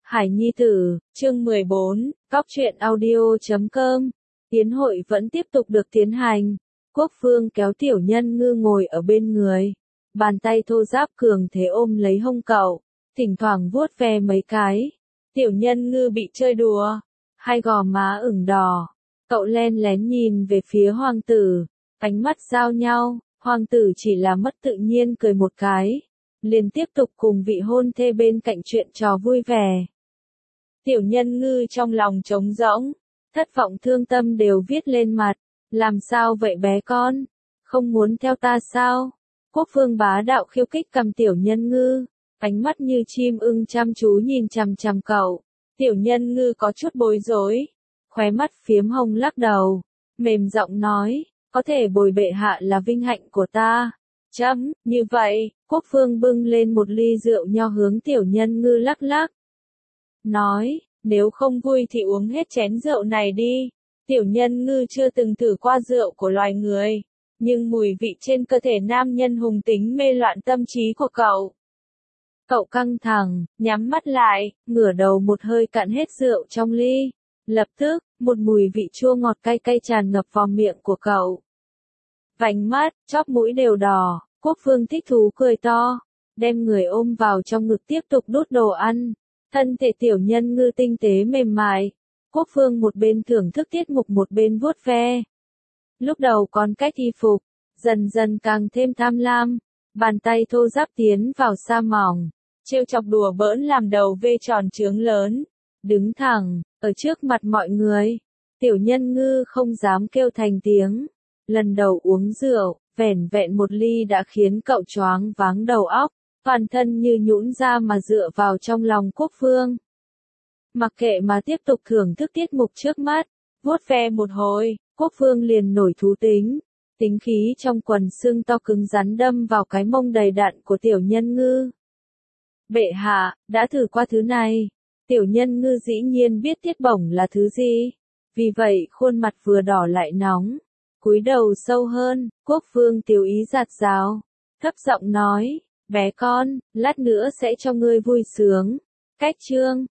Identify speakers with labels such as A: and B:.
A: Hải Nhi Tử, chương 14, Cóc truyện audio.com. Tiến hội vẫn tiếp tục được tiến hành. Quốc Phương kéo Tiểu Nhân Ngư ngồi ở bên người. Bàn tay thô ráp cường thế ôm lấy hông cậu, thỉnh thoảng vuốt ve mấy cái. Tiểu Nhân Ngư bị chơi đùa, hai gò má ửng đỏ. Cậu len lén nhìn về phía hoàng tử, ánh mắt giao nhau, hoàng tử chỉ là mất tự nhiên cười một cái, liền tiếp tục cùng vị hôn thê bên cạnh chuyện trò vui vẻ. Tiểu Nhân Ngư trong lòng trống rỗng, thất vọng thương tâm đều viết lên mặt. Làm sao vậy bé con? Không muốn theo ta sao? Quốc Phương bá đạo khiêu khích cầm Tiểu Nhân Ngư, ánh mắt như chim ưng chăm chú nhìn chằm chằm cậu. Tiểu Nhân Ngư có chút bối rối, khóe mắt phiếm hồng lắc đầu, mềm giọng nói, có thể bồi bệ hạ là vinh hạnh của ta. Chấm, như vậy, Quốc Phương bưng lên một ly rượu nho hướng Tiểu Nhân Ngư lắc lắc. Nói, nếu không vui thì uống hết chén rượu này đi. Tiểu Nhân Ngư chưa từng thử qua rượu của loài người, nhưng mùi vị trên cơ thể nam nhân hùng tính mê loạn tâm trí của cậu. Cậu căng thẳng, nhắm mắt lại, ngửa đầu một hơi cạn hết rượu trong ly. Lập tức, một mùi vị chua ngọt cay cay tràn ngập vào miệng của cậu. Vành mắt, chóp mũi đều đỏ, Quốc Phương thích thú cười to, đem người ôm vào trong ngực tiếp tục đút đồ ăn. Thân thể Tiểu Nhân Ngư tinh tế mềm mại. Quốc Phương một bên thưởng thức tiết mục một bên vuốt ve. Lúc đầu còn cách y phục, dần dần càng thêm tham lam. Bàn tay thô ráp tiến vào sa mỏng, trêu chọc đùa bỡn làm đầu vê tròn trướng lớn. Đứng thẳng, ở trước mặt mọi người. Tiểu Nhân Ngư không dám kêu thành tiếng. Lần đầu uống rượu, vẻn vẹn một ly đã khiến cậu choáng váng đầu óc. Toàn thân như nhũn ra mà dựa vào trong lòng Quốc Phương. Mặc kệ mà tiếp tục thưởng thức tiết mục trước mắt, vuốt ve một hồi, Quốc Phương liền nổi thú tính. Tính khí trong quần xương to cứng rắn đâm vào cái mông đầy đặn của Tiểu Nhân Ngư. Bệ hạ, đã thử qua thứ này. Tiểu Nhân Ngư dĩ nhiên biết tiết bổng là thứ gì. Vì vậy khuôn mặt vừa đỏ lại nóng. Cúi đầu sâu hơn, Quốc Phương tiểu ý giạt rào. Thấp giọng nói. Bé con, lát nữa sẽ cho ngươi vui sướng. Cách chương